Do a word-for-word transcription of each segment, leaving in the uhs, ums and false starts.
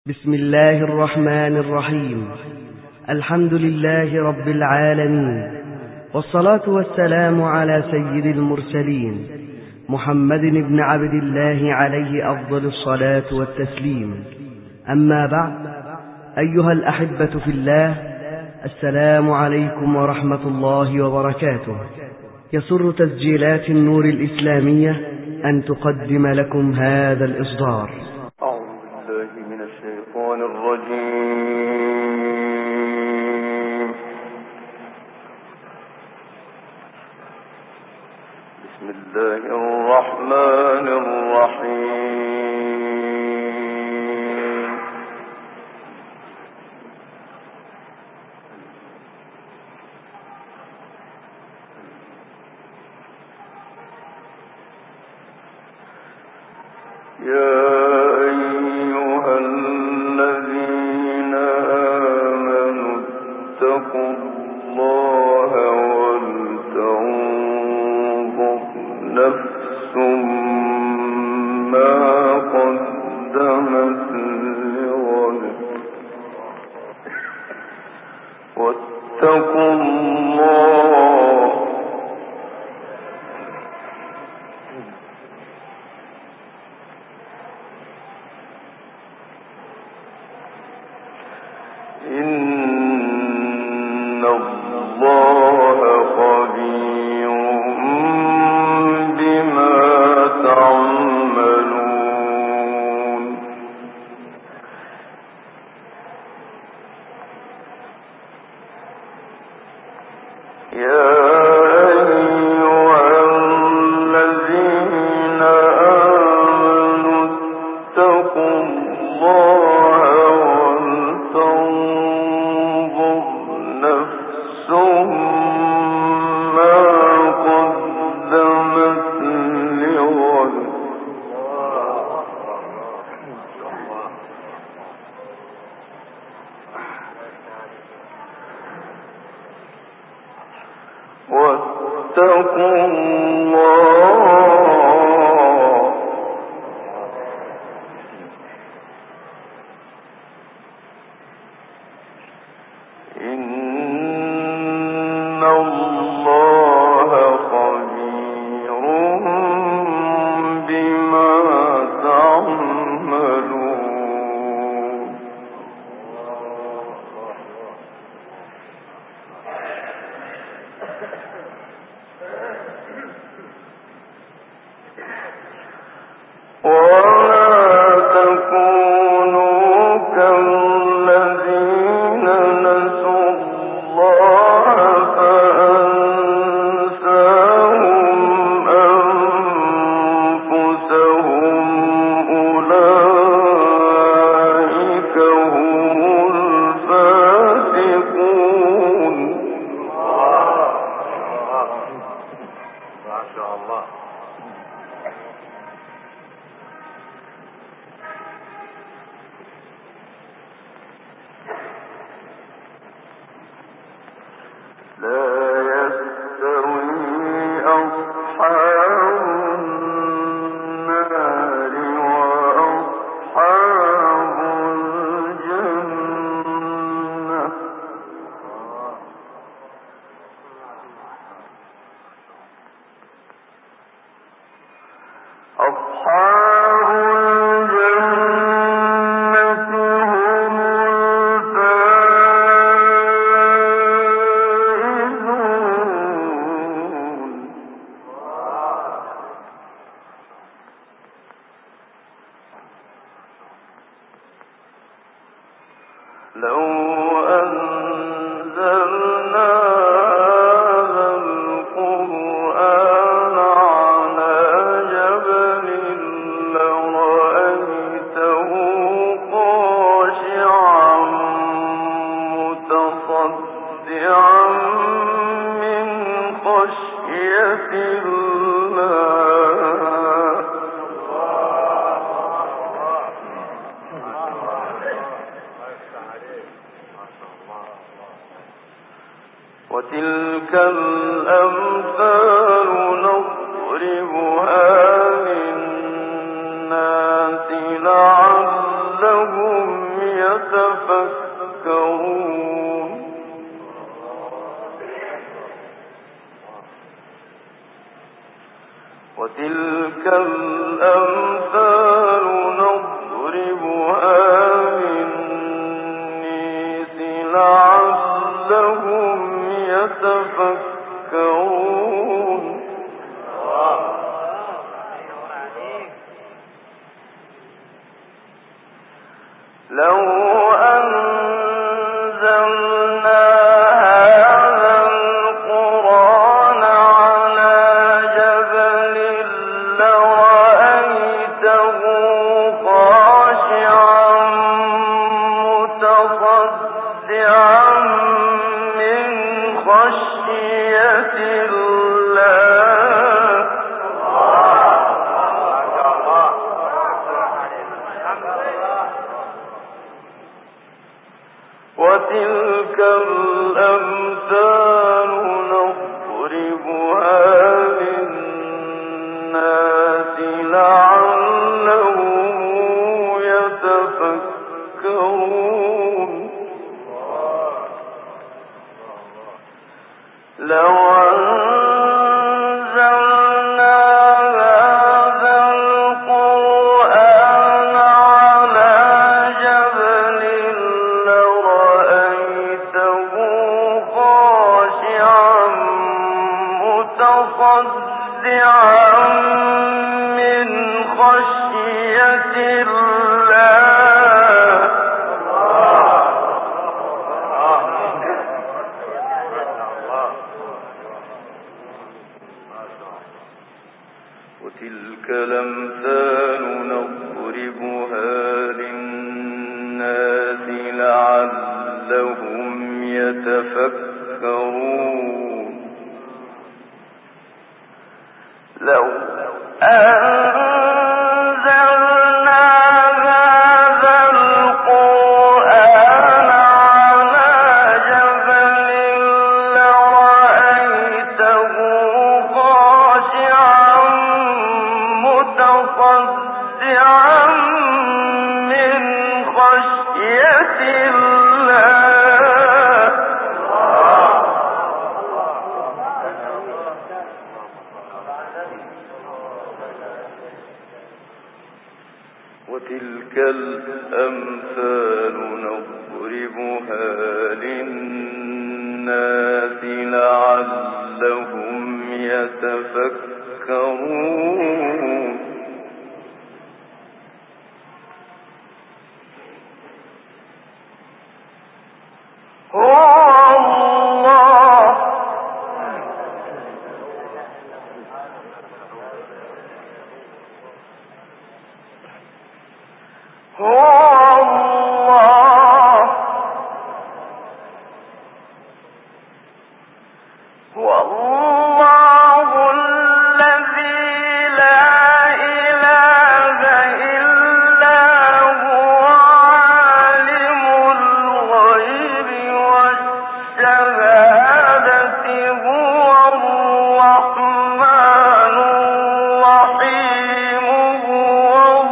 بسم الله الرحمن الرحيم. الحمد لله رب العالمين، والصلاة والسلام على سيد المرسلين محمد بن عبد الله عليه أفضل الصلاة والتسليم. أما بعد، أيها الأحبة في الله، السلام عليكم ورحمة الله وبركاته. يسر تسجيلات النور الإسلامية أن تقدم لكم هذا الإصدار. أعوذ بالله من الشيطان الرجيم. بسم الله الرحمن الرحيم. يا واتقوا الله إن الله خبير بما تعملون. يا واتقوا الله إن الله خبير بما تعملون. ولا تكونوا كالذين نسوا الله فأنساهم أنفسهم أولئك هم الفاسقون. ما شاء الله. لا يستوي أصحاب النار وأصحاب الجنة. أصحاب الجنة هم لو أنزلنا هذا القرآن على جبل لرأيته خاشعا متصدعا من خشية الله. وتلك الأمثال نضربها للناس لعلهم يتفكرون وتلك الأمثال نضربها للناس لعلهم يتفكرون لو أنزلنا هذا القرآن على جبل لرأيته خاشعا متصدعا من خشية الله وتلك الأمثال نضربها للناس لعلهم يتفكرون لو أنزلنا هذا القرآن على جبل لرأيته خاشعا متصدعا من خشية الله وتلك الأمثال نضربها للناس لعلهم يتفكرون لو أنزلنا هذا القرآن على جبل لرأيته خاشعا متصدعا من خشية الله وتلك الأمثال نضربها للناس لعلهم يتفكرون هو الله هو الله هو الله الذي لا إله إلا هو عالم الغيب والشهادة هو الرحمن الرحيم هو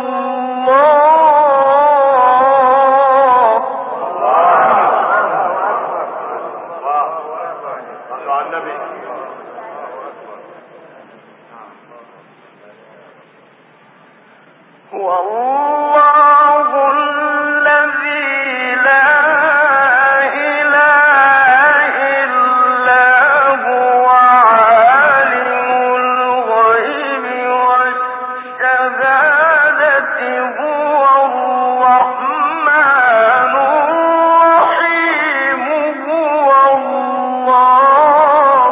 هو الله الذي لا إله إلا هو عالم الغيب والشهادة هو الرحمن الرحيم هو الله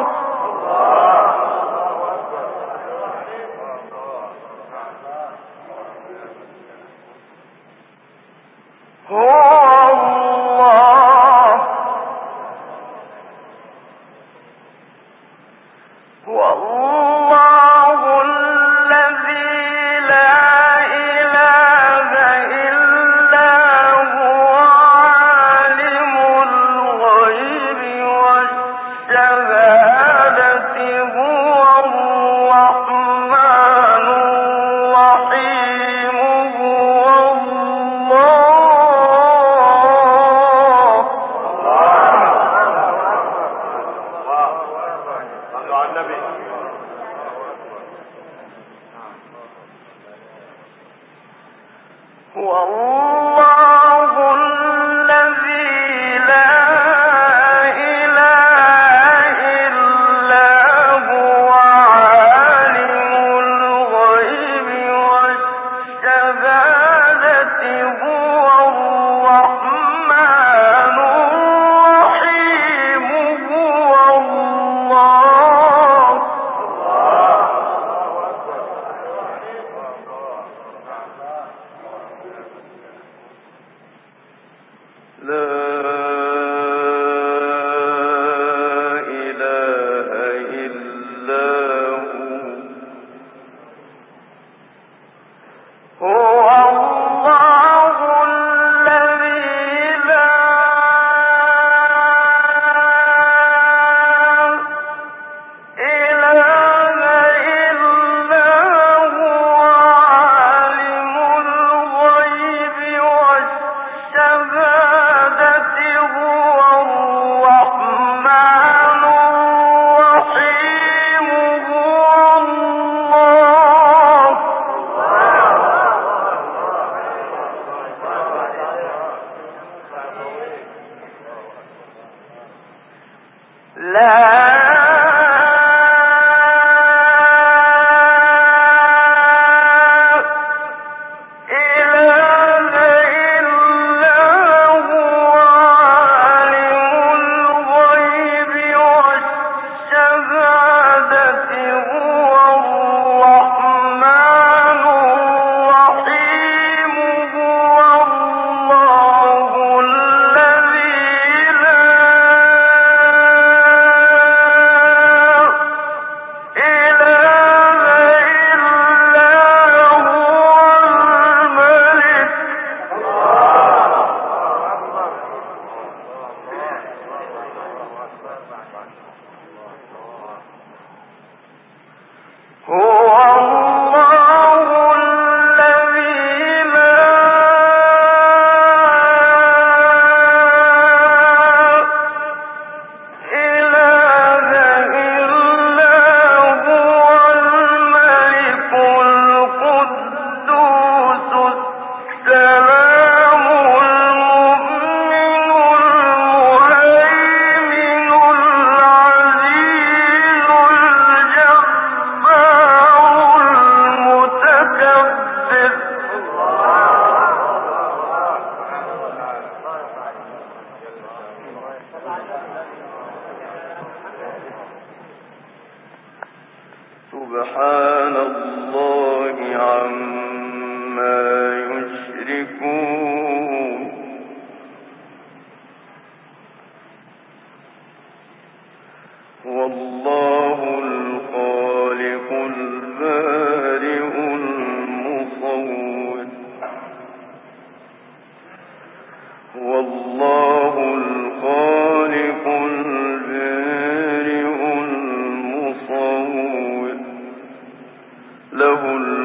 سبحان الله عما يشركون والله الخالق البارئ المصور والله الخالق البارئ المصور له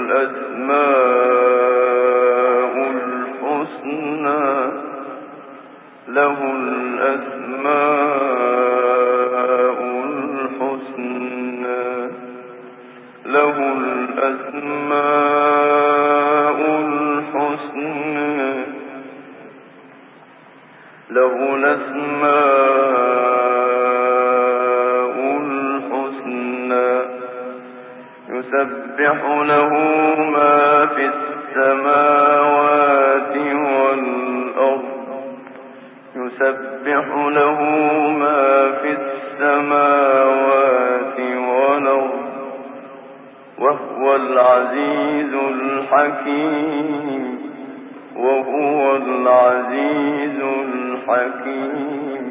الأسماء الحسنى له الأسماء الحسنى له الأسماء الحسنى له الأسماء الحسنى يسبح له ما في السماوات والأرض يسبح له ما في السماوات والأرض وهو العزيز الحكيم وهو العزيز الحكيم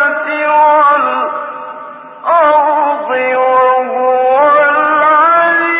الأرض وهو العزيز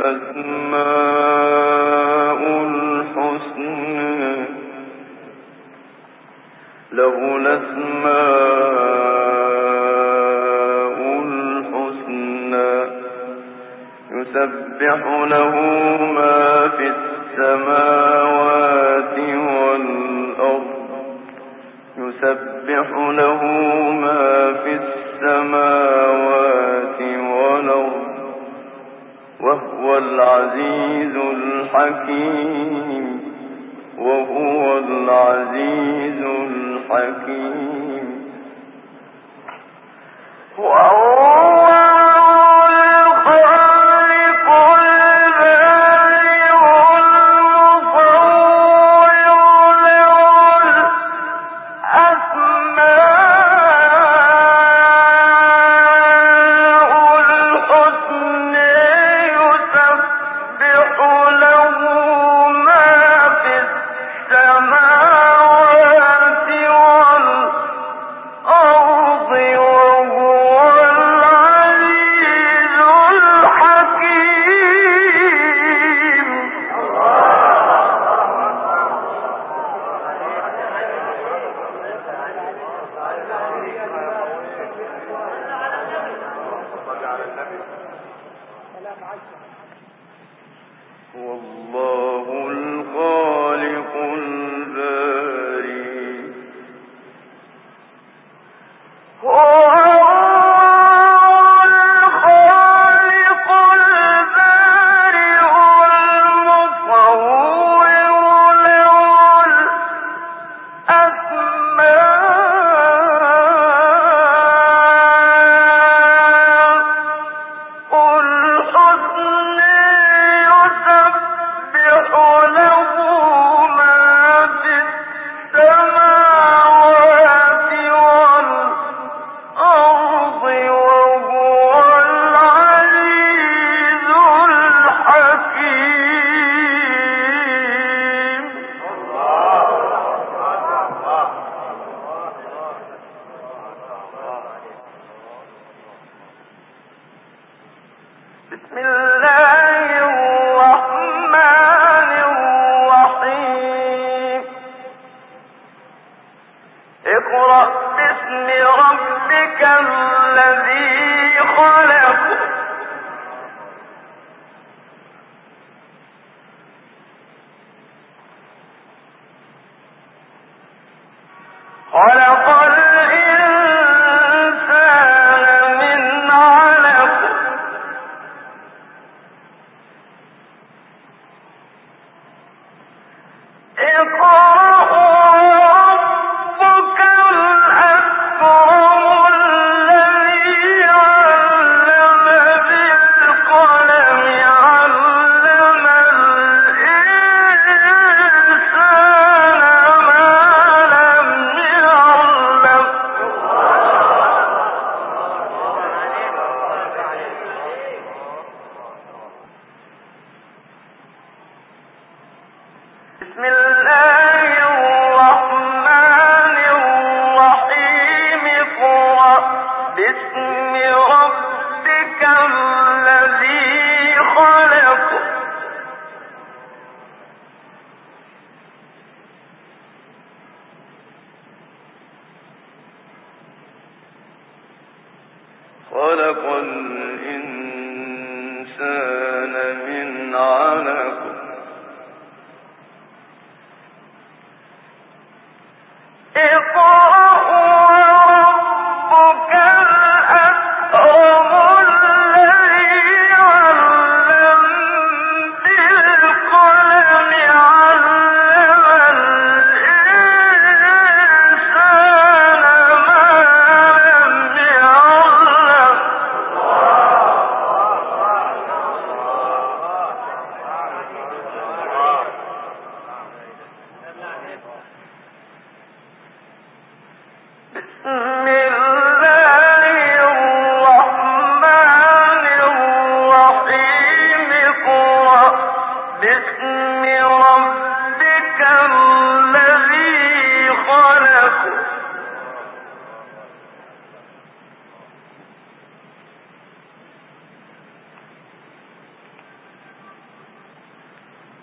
الأسماء الحسنى له الأسماء الحسنى يسبح له ما في السماوات والأرض يسبح له ما في السماوات والأرض وهو العزيز الحكيم وهو العزيز الحكيم وهو والله الخالق الباري بسم الله الرحمن الرحيم اقرأ باسم ربك الذي خلق خلق بسم الله الرحمن الرحيم اقرأ باسم ربك الذي خلق خلق الإنسان من علق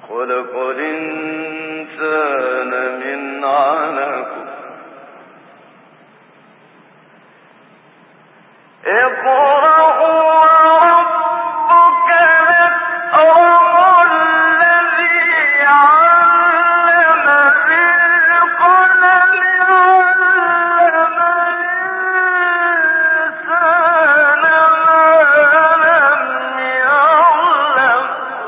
خلق الإنسان من علق اقرأ وربك الأكرم الذي علم بالقلم علم الإنسان ما لم يعلم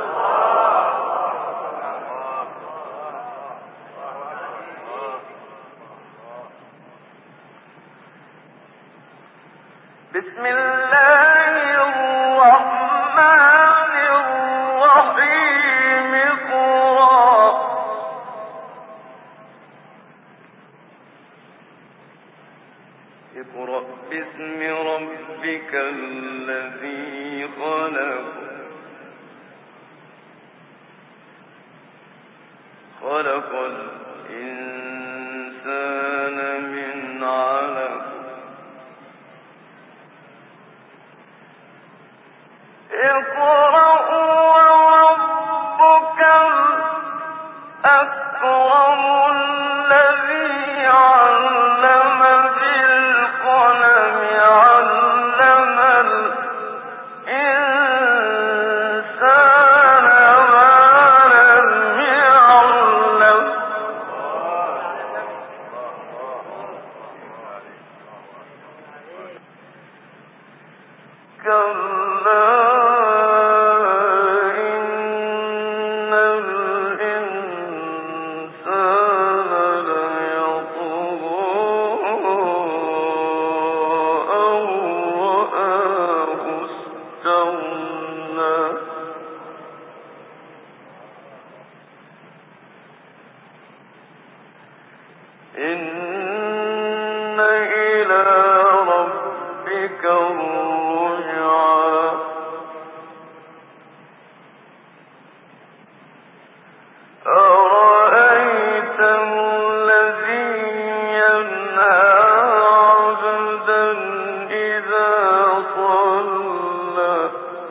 بسم الله الرحمن الرحيم اقرأ اقرأ باسم ربك الذي خلق خلق الإنسان من علق اقرأ وربك الأكرم الذي علم بالقلم علم الإنسان ما لم يعلم كلا إن إلى ربك الرجعى أرأيت الذي ينهى عبدا إذا صلى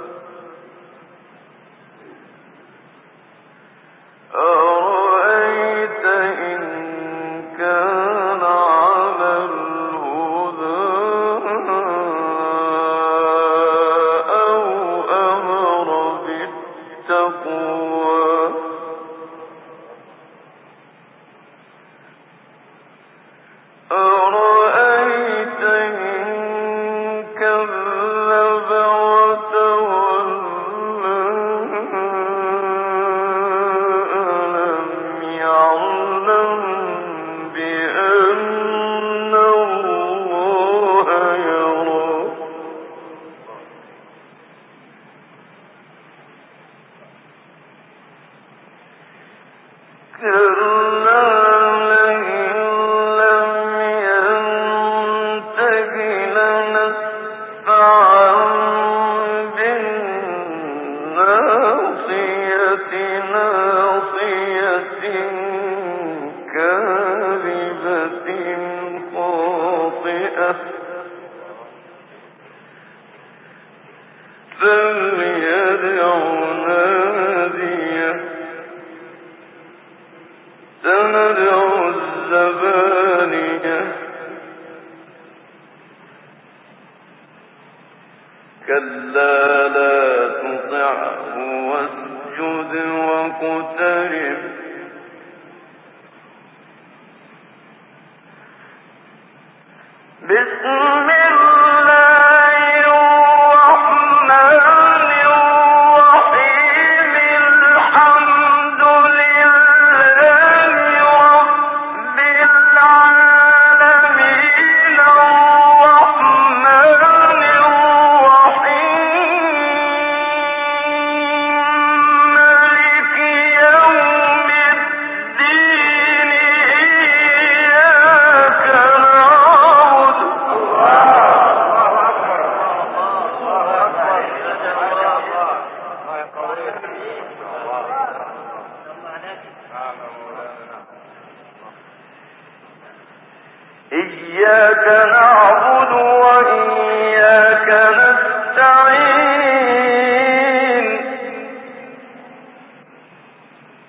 أرأيت إن كان على الهدى أو أمر بالتقوى أرأيت إن كذب وتولى ألم يعلم بأن الله يرى كلا لئن لم ينته لنسفعا بالناصية ناصية كاذبة خاطئة فليدع ناديه سندع الزبانية كلا لا تطعه واسجد واقترب بسم الله الرحمن الرحيم الحمد لله رب العالمين الرحمن الرحيم مالك يوم الدين إياك نعبد إياك نعبد وإياك نستعين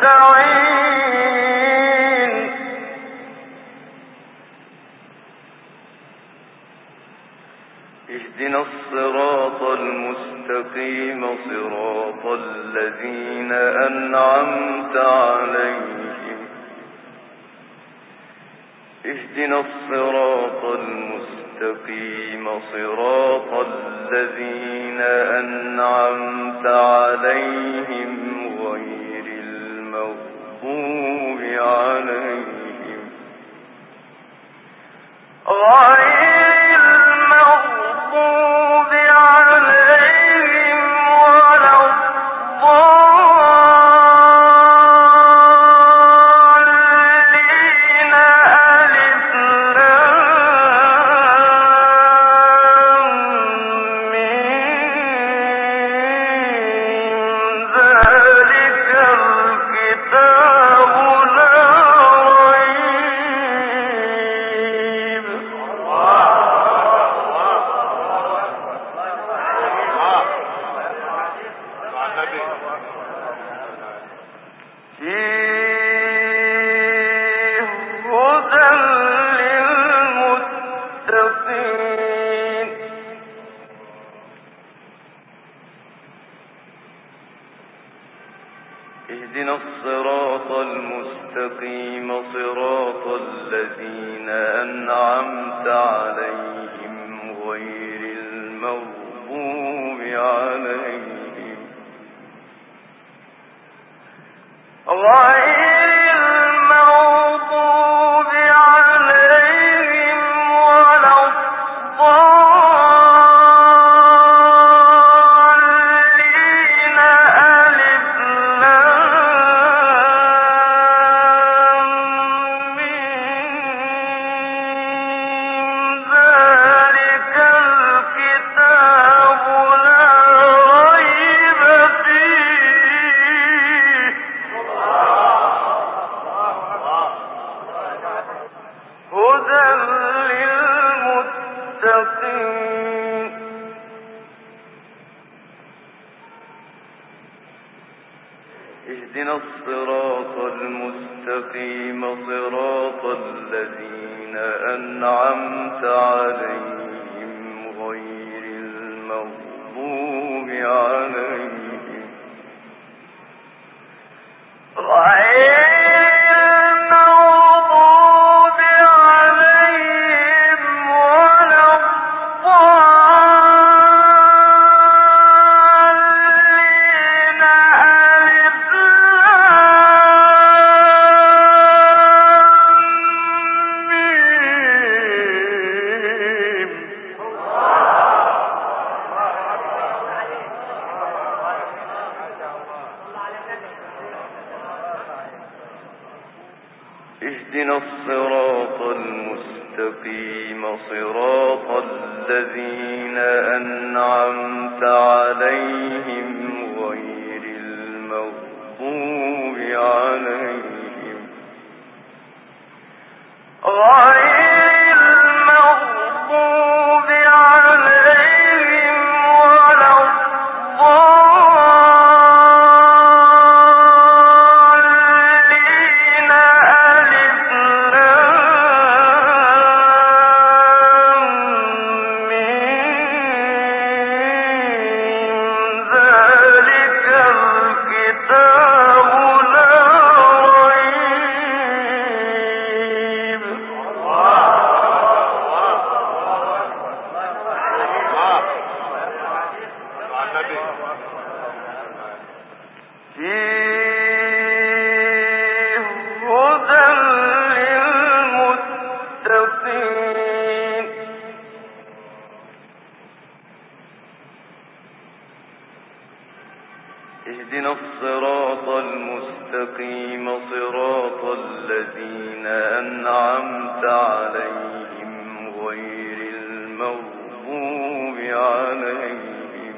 اهدنا الصراط المستقيم صراط الذين أنعمت عليهم اهدنا الصراط المستقيم صراط الذين أنعمت عليهم غير المغضوب عليهم غير اهدنا الصراط المستقيم صراط الذين أنعمت عليهم غير المغضوب عليهم غير اهدنا الصراط المستقيم صراط الذين أنعمت عليهم غير المغضوب عليهم غير اهدنا الصراط المستقيم صراط الذين أنعمت عليهم غير المغضوب عليهم غير اهدنا الصراط المستقيم صراط الذين أنعمت عليهم غير المغضوب عليهم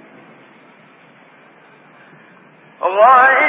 غير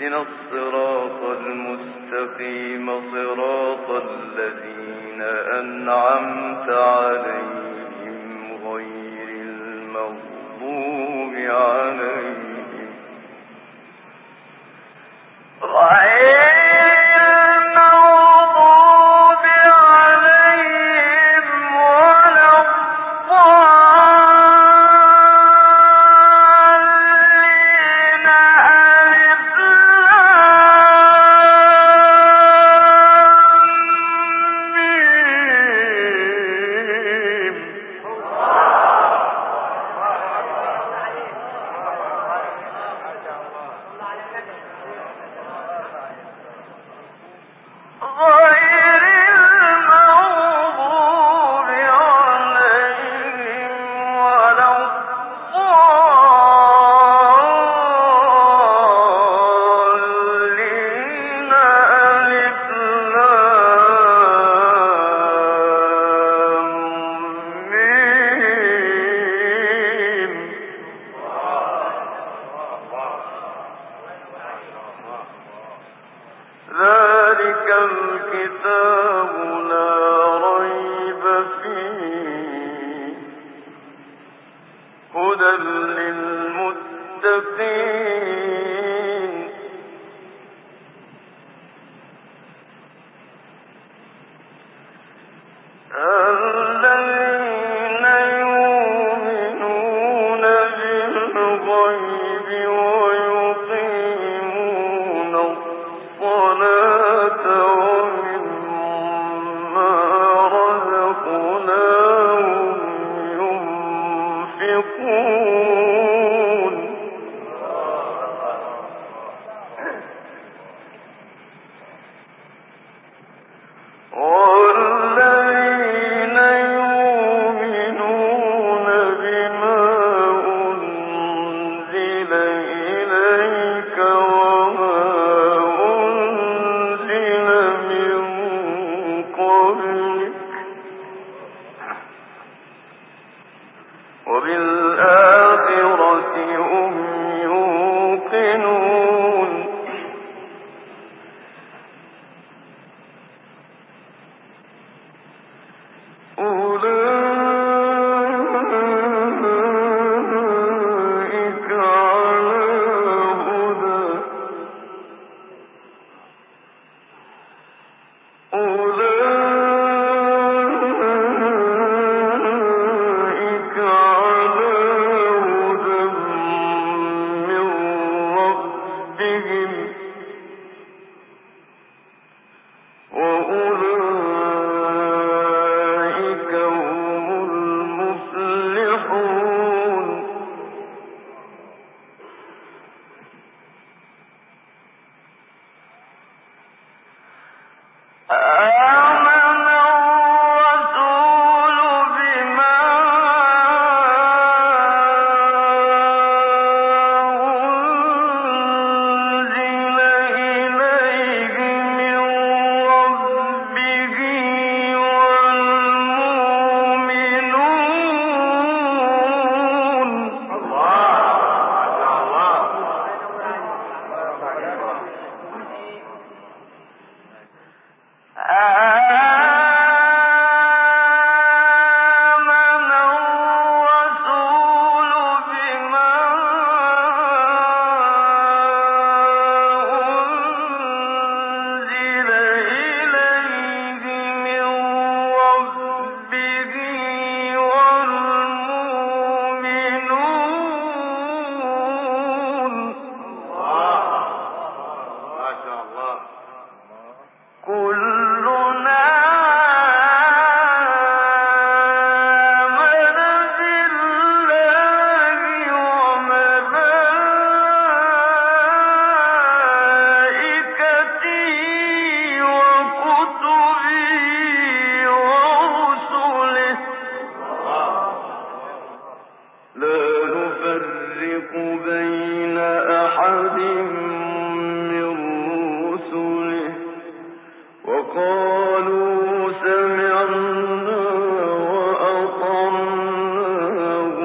اهدنا الصراط المستقيم صراط الذين أنعمت عليهم غير المغضوب عليهم غير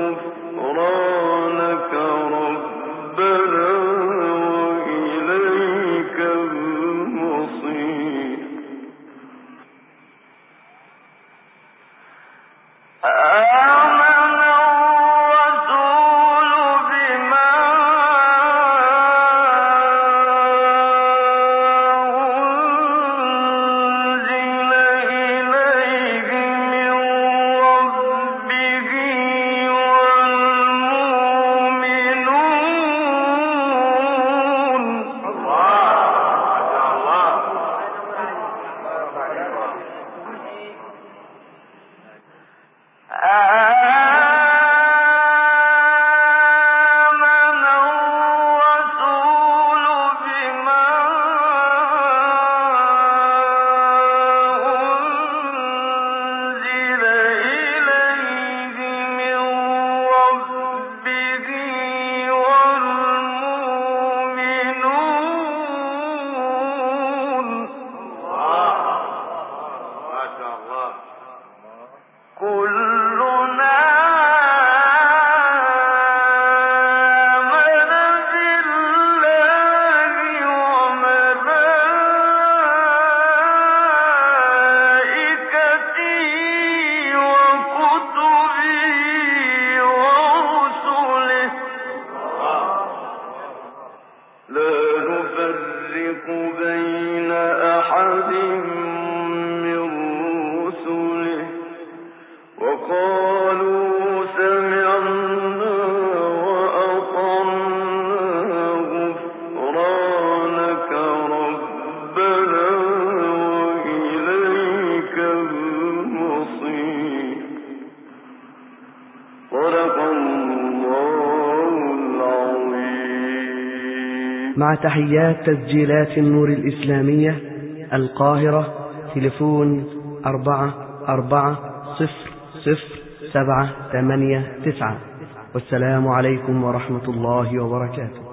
غفرانك ربنا وإليك مع تحيات تسجيلات النور الإسلامية القاهرة، تلفون أربعة أربعة صفر صفر سبعة ثمانية تسعة. والسلام عليكم ورحمة الله وبركاته.